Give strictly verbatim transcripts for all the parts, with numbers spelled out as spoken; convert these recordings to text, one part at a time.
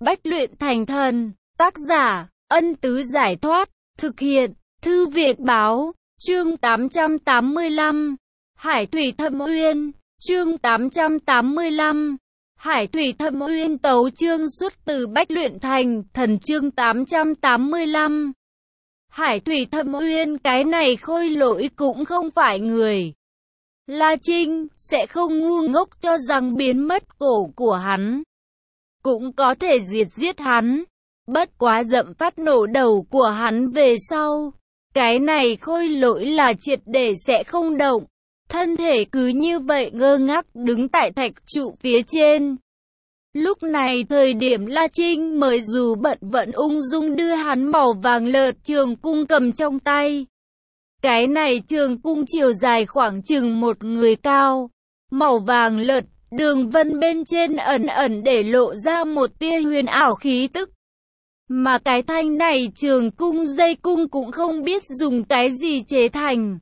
Bách luyện thành thần. Tác giả, Ân Tứ Giải Thoát. Thực hiện, Thư viện Báo. Chương tám trăm tám mươi lăm. Hải Thủy Thâm Uyên. Chương tám trăm tám mươi lăm. Hải Thủy Thâm Uyên tấu chương xuất từ Bách luyện thành thần. Chương tám trăm tám mươi lăm. Hải Thủy Thâm Uyên, cái này Khôi Lỗi cũng không phải người. La Trinh sẽ không ngu ngốc cho rằng biến mất cổ của hắn cũng có thể diệt giết hắn. Bất quá dậm phát nổ đầu của hắn về sau, cái này Khôi Lỗi là triệt để sẽ không động. Thân thể cứ như vậy ngơ ngác đứng tại thạch trụ phía trên. Lúc này thời điểm La Trinh mới dù bận vẫn ung dung đưa hắn màu vàng lợt trường cung cầm trong tay. Cái này trường cung chiều dài khoảng chừng một người cao, màu vàng lợt, đường vân bên trên ẩn ẩn để lộ ra một tia huyền ảo khí tức. Mà cái thanh này trường cung dây cung cũng không biết dùng cái gì chế thành.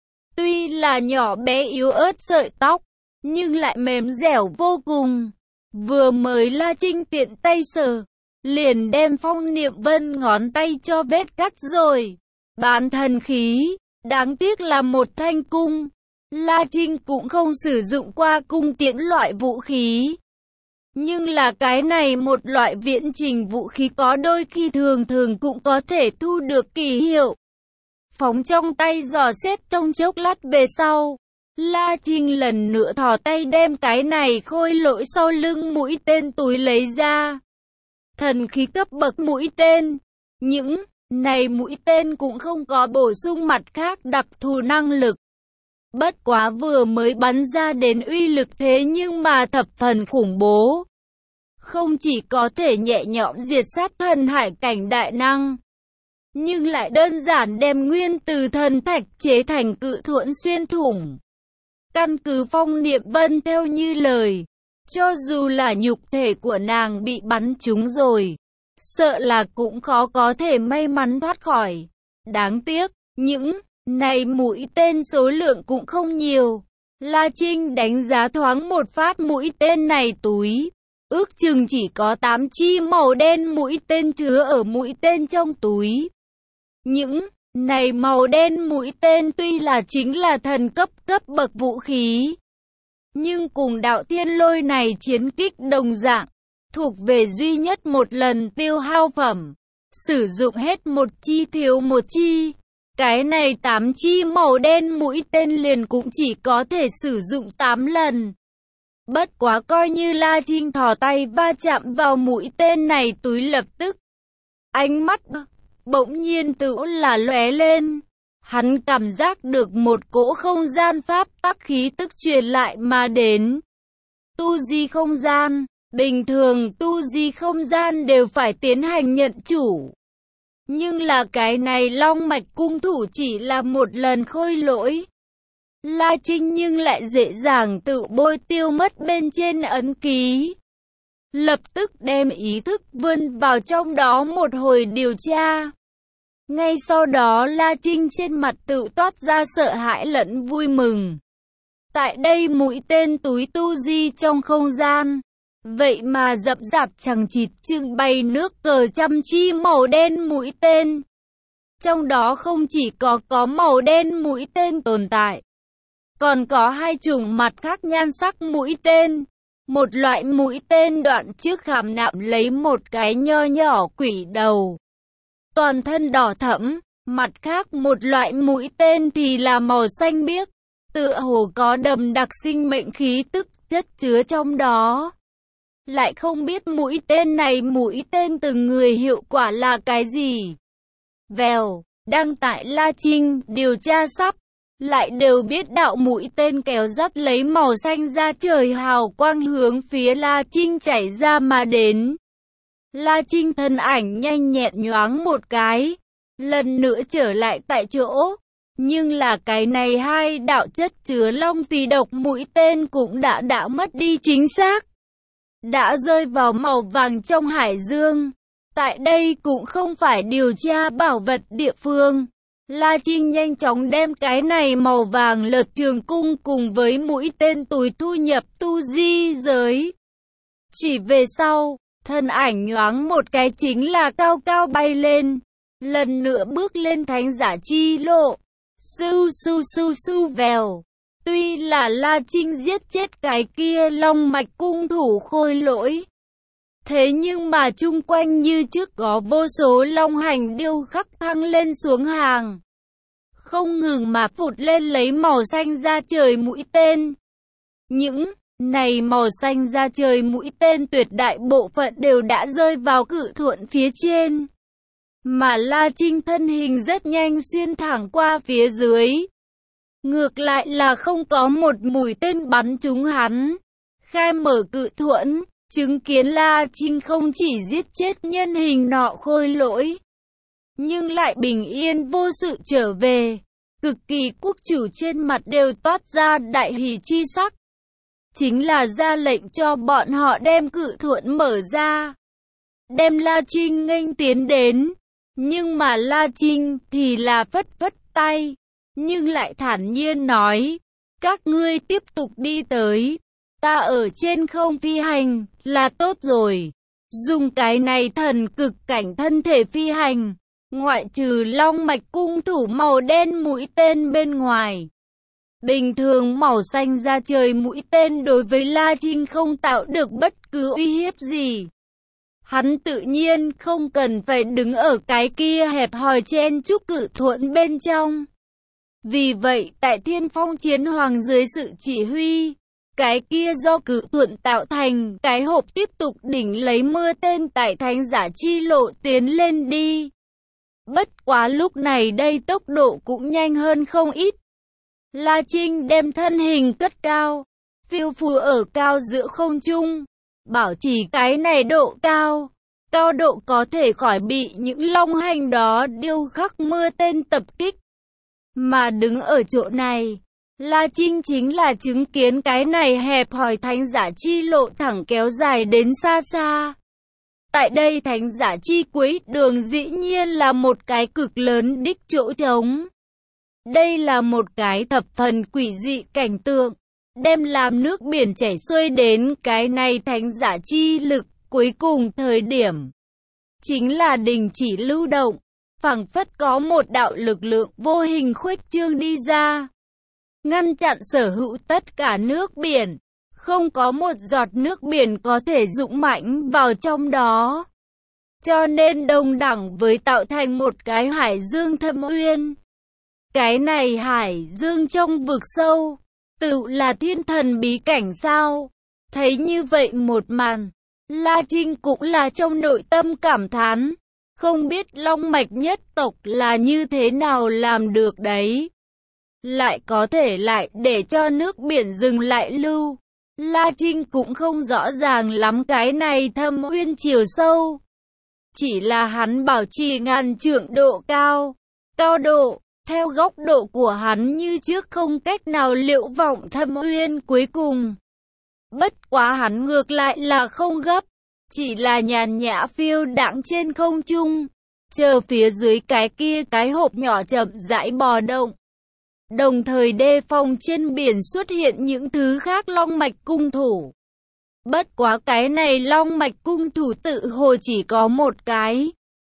Tuy là nhỏ bé yếu ớt sợi tóc, nhưng lại mềm dẻo vô cùng. Vừa mới La Trinh tiện tay sờ, liền đem Phong Niệm Vân ngón tay cho vết cắt rồi. Bán thần khí, đáng tiếc là một thanh cung. La Trinh cũng không sử dụng qua cung tiễn loại vũ khí. Nhưng là cái này một loại viễn trình vũ khí có đôi khi thường thường cũng có thể thu được kỳ hiệu. Phóng trong tay dò xét trong chốc lát về sau, La Trinh lần nữa thò tay đem cái này Khôi Lỗi sau lưng mũi tên túi lấy ra. Thần khí cấp bậc mũi tên. Những này mũi tên cũng không có bổ sung mặt khác đặc thù năng lực. Bất quá vừa mới bắn ra đến uy lực thế nhưng mà thập phần khủng bố. Không chỉ có thể nhẹ nhõm diệt sát thần hải cảnh đại năng, nhưng lại đơn giản đem nguyên từ thần thạch chế thành cự thuẫn xuyên thủng. Căn cứ Phong Niệm Vân theo như lời, cho dù là nhục thể của nàng bị bắn trúng rồi, sợ là cũng khó có thể may mắn thoát khỏi. Đáng tiếc, những này mũi tên số lượng cũng không nhiều. La Trinh đánh giá thoáng một phát mũi tên này túi, ước chừng chỉ có tám chi màu đen mũi tên chứa ở mũi tên trong túi. Những này màu đen mũi tên tuy là chính là thần cấp cấp bậc vũ khí, nhưng cùng đạo thiên lôi này chiến kích đồng dạng, thuộc về duy nhất một lần tiêu hao phẩm. Sử dụng hết một chi thiếu một chi. Cái này tám chi màu đen mũi tên liền cũng chỉ có thể sử dụng tám lần. Bất quá coi như La Trinh thò tay va chạm vào mũi tên này túi lập tức. Ánh mắt bỗng nhiên tự là lóe lên. Hắn cảm giác được một cỗ không gian pháp tắc khí tức truyền lại mà đến. Tu di không gian. Bình thường tu di không gian đều phải tiến hành nhận chủ. Nhưng là cái này Long Mạch cung thủ chỉ là một lần Khôi Lỗi. La Trinh nhưng lại dễ dàng tự bôi tiêu mất bên trên ấn ký. Lập tức đem ý thức vươn vào trong đó một hồi điều tra. Ngay sau đó La Trinh trên mặt tự toát ra sợ hãi lẫn vui mừng. Tại đây mũi tên túi tu di trong không gian, vậy mà rậm rạp chằng chịt trưng bày nước cờ trăm chi màu đen mũi tên. Trong đó không chỉ có có màu đen mũi tên tồn tại, còn có hai chủng mặt khác nhan sắc mũi tên. Một loại mũi tên đoạn trước khảm nạm lấy một cái nho nhỏ quỷ đầu, toàn thân đỏ thẫm. Mặt khác một loại mũi tên thì là màu xanh biếc, tựa hồ có đậm đặc sinh mệnh khí tức chất chứa trong đó. Lại không biết mũi tên này mũi tên từng người hiệu quả là cái gì. Vèo, đăng tại La Trinh điều tra sắp, lại đều biết đạo mũi tên kéo dắt lấy màu xanh ra trời hào quang hướng phía La Trinh chảy ra mà đến. La Trinh thân ảnh nhanh nhẹn nhoáng một cái, lần nữa trở lại tại chỗ. Nhưng là cái này hai đạo chất chứa long tỳ độc mũi tên cũng đã đã mất đi chính xác, đã rơi vào màu vàng trong hải dương. Tại đây cũng không phải điều tra bảo vật địa phương. La Trinh nhanh chóng đem cái này màu vàng lợt trường cung cùng với mũi tên túi thu nhập tu di giới. Chỉ về sau, thân ảnh nhoáng một cái chính là cao cao bay lên, lần nữa bước lên thánh giả chi lộ. Su su su su vèo. Tuy là La Trinh giết chết cái kia long mạch cung thủ khôi lỗi, thế nhưng mà chung quanh như trước có vô số long hành điêu khắc thăng lên xuống hàng, không ngừng mà phụt lên lấy màu xanh da trời mũi tên. Những này màu xanh da trời mũi tên tuyệt đại bộ phận đều đã rơi vào cự thuẫn phía trên, mà La Trinh thân hình rất nhanh xuyên thẳng qua phía dưới. Ngược lại là không có một mũi tên bắn trúng hắn. Khai mở cự thuẫn, chứng kiến La Trinh không chỉ giết chết nhân hình nọ khôi lỗi, nhưng lại bình yên vô sự trở về. Cực kỳ quốc chủ trên mặt đều toát ra đại hỉ chi sắc. Chính là ra lệnh cho bọn họ đem cự thuẫn mở ra, đem La Trinh nghênh tiến đến. Nhưng mà La Trinh thì là phất phất tay, nhưng lại thản nhiên nói, các ngươi tiếp tục đi tới, ta ở trên không phi hành, là tốt rồi. Dùng cái này thần cực cảnh thân thể phi hành, ngoại trừ long mạch cung thủ màu đen mũi tên bên ngoài, bình thường màu xanh da trời mũi tên đối với La Trinh không tạo được bất cứ uy hiếp gì. Hắn tự nhiên không cần phải đứng ở cái kia hẹp hòi chen chúc cự thuẫn bên trong. Vì vậy tại Thiên Phong Chiến Hoàng dưới sự chỉ huy, cái kia do cự thuẫn tạo thành cái hộp tiếp tục đỉnh lấy mưa tên tại thánh giả chi lộ tiến lên đi. Bất quá lúc này đây tốc độ cũng nhanh hơn không ít. La Trinh đem thân hình cất cao, phiêu phù ở cao giữa không trung, bảo trì cái này độ cao. Cao độ có thể khỏi bị những long hành đó điêu khắc mưa tên tập kích. Mà đứng ở chỗ này, La Trinh chính là chứng kiến cái này hẹp hòi thánh giả chi lộ thẳng kéo dài đến xa xa. Tại đây thánh giả chi cuối đường dĩ nhiên là một cái cực lớn đích chỗ trống. Đây là một cái thập phần quỷ dị cảnh tượng, đem làm nước biển chảy xuôi đến cái này thánh giả chi lực cuối cùng thời điểm. Chính là đình chỉ lưu động, phảng phất có một đạo lực lượng vô hình khuếch trương đi ra, ngăn chặn sở hữu tất cả nước biển, không có một giọt nước biển có thể dũng mãnh vào trong đó. Cho nên đồng đẳng với tạo thành một cái hải dương thâm uyên. Cái này hải dương trong vực sâu, tự là thiên thần bí cảnh sao? Thấy như vậy một màn, La Trinh cũng là trong nội tâm cảm thán, không biết long mạch nhất tộc là như thế nào làm được đấy. Lại có thể lại để cho nước biển dừng lại lưu. La Trinh cũng không rõ ràng lắm cái này thâm uyên chiều sâu. Chỉ là hắn bảo trì ngàn trượng độ cao, cao độ, theo góc độ của hắn như trước không cách nào liệu vọng thâm uyên cuối cùng. Bất quá hắn ngược lại là không gấp, chỉ là nhàn nhã phiêu đãng trên không trung, chờ phía dưới cái kia cái hộp nhỏ chậm rãi bò động. Đồng thời đề phòng trên biển xuất hiện những thứ khác long mạch cung thủ. Bất quá cái này long mạch cung thủ tự hồ chỉ có một cái.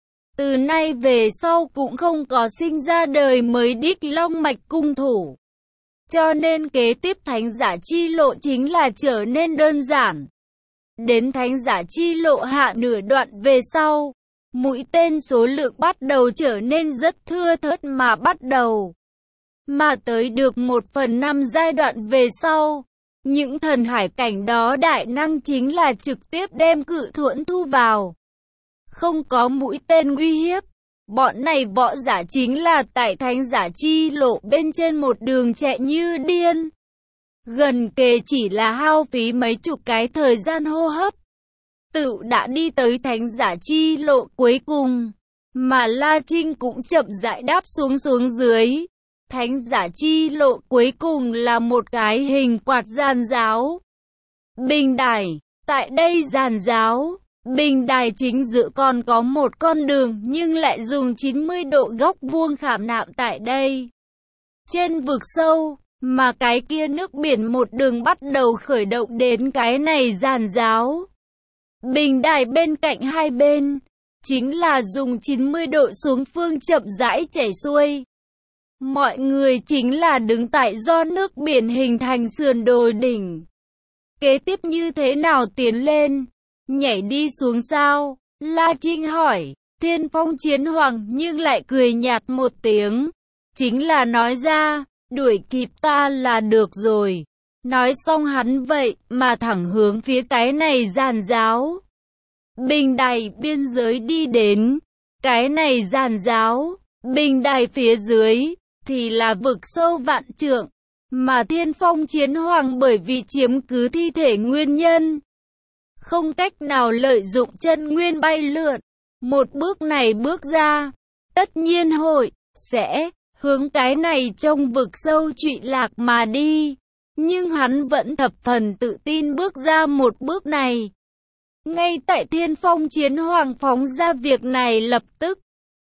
Từ nay về sau cũng không có sinh ra đời mới đích long mạch cung thủ. Cho nên kế tiếp thánh giả chi lộ chính là trở nên đơn giản. Đến thánh giả chi lộ hạ nửa đoạn về sau, mũi tên số lượng bắt đầu trở nên rất thưa thớt mà bắt đầu. Mà tới được một phần năm giai đoạn về sau, những thần hải cảnh đó đại năng chính là trực tiếp đem cự thuẫn thu vào. Không có mũi tên uy hiếp, bọn này võ giả chính là tại thánh giả chi lộ bên trên một đường chạy như điên. Gần kề chỉ là hao phí mấy chục cái thời gian hô hấp, tự đã đi tới thánh giả chi lộ cuối cùng, mà La Trinh cũng chậm rãi đáp xuống xuống dưới. Thánh giả chi lộ cuối cùng là một cái hình quạt giàn giáo. Bình đài, tại đây giàn giáo, bình đài chính giữa còn có một con đường nhưng lại dùng chín mươi độ góc vuông khảm nạm tại đây. Trên vực sâu, mà cái kia nước biển một đường bắt đầu khởi động đến cái này giàn giáo. Bình đài bên cạnh hai bên, chính là dùng chín mươi độ xuống phương chậm rãi chảy xuôi. Mọi người chính là đứng tại do nước biển hình thành sườn đồi đỉnh. Kế tiếp như thế nào tiến lên? Nhảy đi xuống sao? La Trinh hỏi. Thiên Phong Chiến Hoàng nhưng lại cười nhạt một tiếng. Chính là nói ra, đuổi kịp ta là được rồi. Nói xong hắn vậy mà thẳng hướng phía cái này giàn giáo. Bình đài biên giới đi đến. Cái này giàn giáo, bình đài phía dưới, thì là vực sâu vạn trượng. Mà Thiên Phong Chiến Hoàng bởi vì chiếm cứ thi thể nguyên nhân, không cách nào lợi dụng chân nguyên bay lượn. Một bước này bước ra, tất nhiên hội, sẽ, hướng cái này trong vực sâu trụy lạc mà đi. Nhưng hắn vẫn thập phần tự tin bước ra một bước này. Ngay tại Thiên Phong Chiến Hoàng phóng ra việc này lập tức,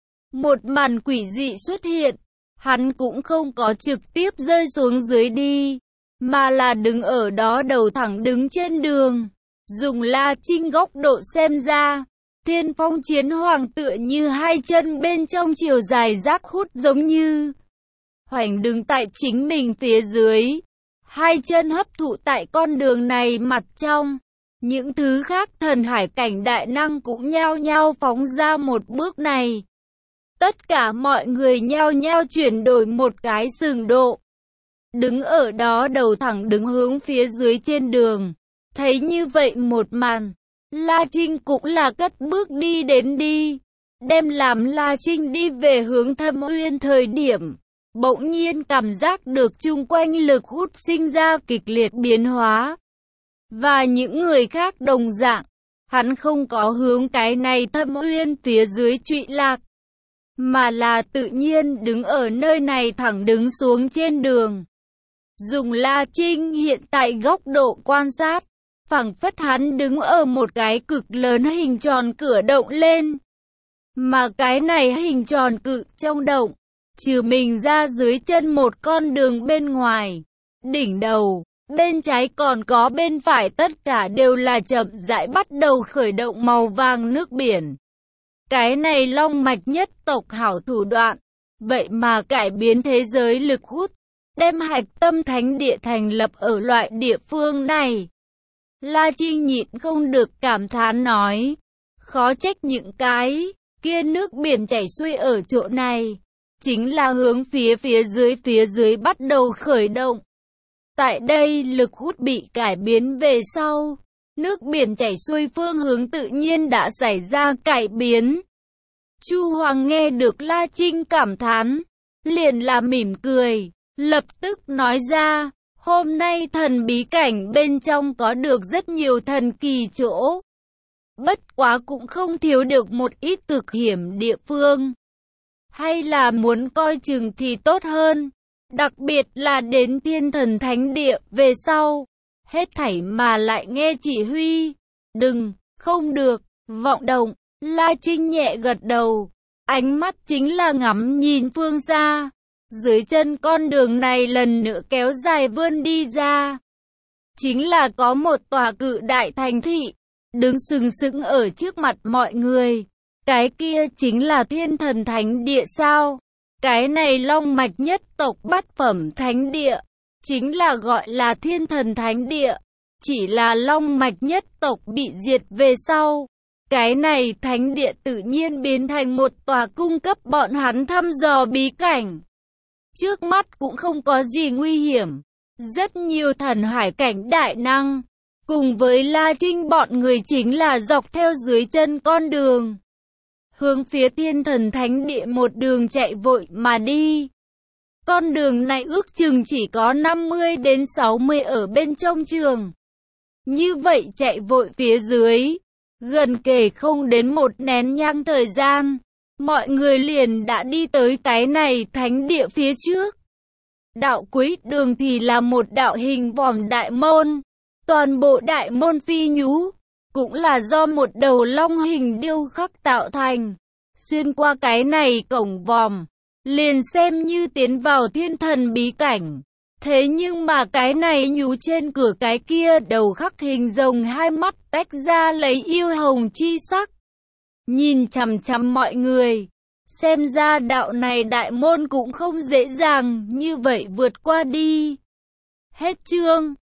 một màn quỷ dị xuất hiện. Hắn cũng không có trực tiếp rơi xuống dưới đi, mà là đứng ở đó đầu thẳng đứng trên đường. Dùng La Trinh góc độ xem ra, Thiên Phong Chiến Hoàng tựa như hai chân bên trong chiều dài rác hút giống như hoành đứng tại chính mình phía dưới. Hai chân hấp thụ tại con đường này mặt trong. Những thứ khác thần hải cảnh đại năng cũng nhao nhao phóng ra một bước này. Tất cả mọi người nhao nhao chuyển đổi một cái sừng độ. Đứng ở đó đầu thẳng đứng hướng phía dưới trên đường. Thấy như vậy một màn, La Trinh cũng là cất bước đi đến đi. Đem làm La Trinh đi về hướng Thâm Uyên thời điểm, bỗng nhiên cảm giác được chung quanh lực hút sinh ra kịch liệt biến hóa. Và những người khác đồng dạng, hắn không có hướng cái này Thâm Uyên phía dưới trụy lạc, mà là tự nhiên đứng ở nơi này thẳng đứng xuống trên đường. Dùng La Trinh hiện tại góc độ quan sát, phảng phất hắn đứng ở một cái cực lớn hình tròn cửa động lên. Mà cái này hình tròn cự trong động, trừ mình ra dưới chân một con đường bên ngoài, đỉnh đầu, bên trái còn có bên phải tất cả đều là chậm rãi bắt đầu khởi động màu vàng nước biển. Cái này long mạch nhất tộc hảo thủ đoạn, vậy mà cải biến thế giới lực hút, đem hạch tâm thánh địa thành lập ở loại địa phương này. La Trinh nhịn không được cảm thán nói, khó trách những cái kia nước biển chảy xuôi ở chỗ này, chính là hướng phía phía dưới phía dưới bắt đầu khởi động. Tại đây lực hút bị cải biến về sau, nước biển chảy xuôi phương hướng tự nhiên đã xảy ra cải biến. Chu Hoàng nghe được La Trinh cảm thán, liền là mỉm cười, lập tức nói ra, hôm nay thần bí cảnh bên trong có được rất nhiều thần kỳ chỗ. Bất quá cũng không thiếu được một ít cực hiểm địa phương. Hay là muốn coi chừng thì tốt hơn. Đặc biệt là đến thiên thần thánh địa về sau. Hết thảy mà lại nghe chỉ huy. Đừng, không được, vọng động. La Trinh nhẹ gật đầu. Ánh mắt chính là ngắm nhìn phương xa. Dưới chân con đường này lần nữa kéo dài vươn đi ra. Chính là có một tòa cự đại thành thị, đứng sừng sững ở trước mặt mọi người. Cái kia chính là thiên thần thánh địa sao? Cái này long mạch nhất tộc bát phẩm thánh địa, chính là gọi là thiên thần thánh địa. Chỉ là long mạch nhất tộc bị diệt về sau, cái này thánh địa tự nhiên biến thành một tòa cung cấp bọn hắn thăm dò bí cảnh. Trước mắt cũng không có gì nguy hiểm. Rất nhiều thần hải cảnh đại năng, cùng với La Trinh bọn người chính là dọc theo dưới chân con đường, hướng phía thiên thần thánh địa một đường chạy vội mà đi. Con đường này ước chừng chỉ có năm mươi đến sáu mươi ở bên trong trường. Như vậy chạy vội phía dưới, gần kể không đến một nén nhang thời gian, mọi người liền đã đi tới cái này thánh địa phía trước. Đạo cuối đường thì là một đạo hình vòm đại môn. Toàn bộ đại môn phi nhú, cũng là do một đầu long hình điêu khắc tạo thành. Xuyên qua cái này cổng vòm, liền xem như tiến vào thiên thần bí cảnh. Thế nhưng mà cái này nhú trên cửa cái kia đầu khắc hình rồng hai mắt tách ra lấy yêu hồng chi sắc. Nhìn chằm chằm mọi người. Xem ra đạo này đại môn cũng không dễ dàng như vậy vượt qua đi. Hết chương.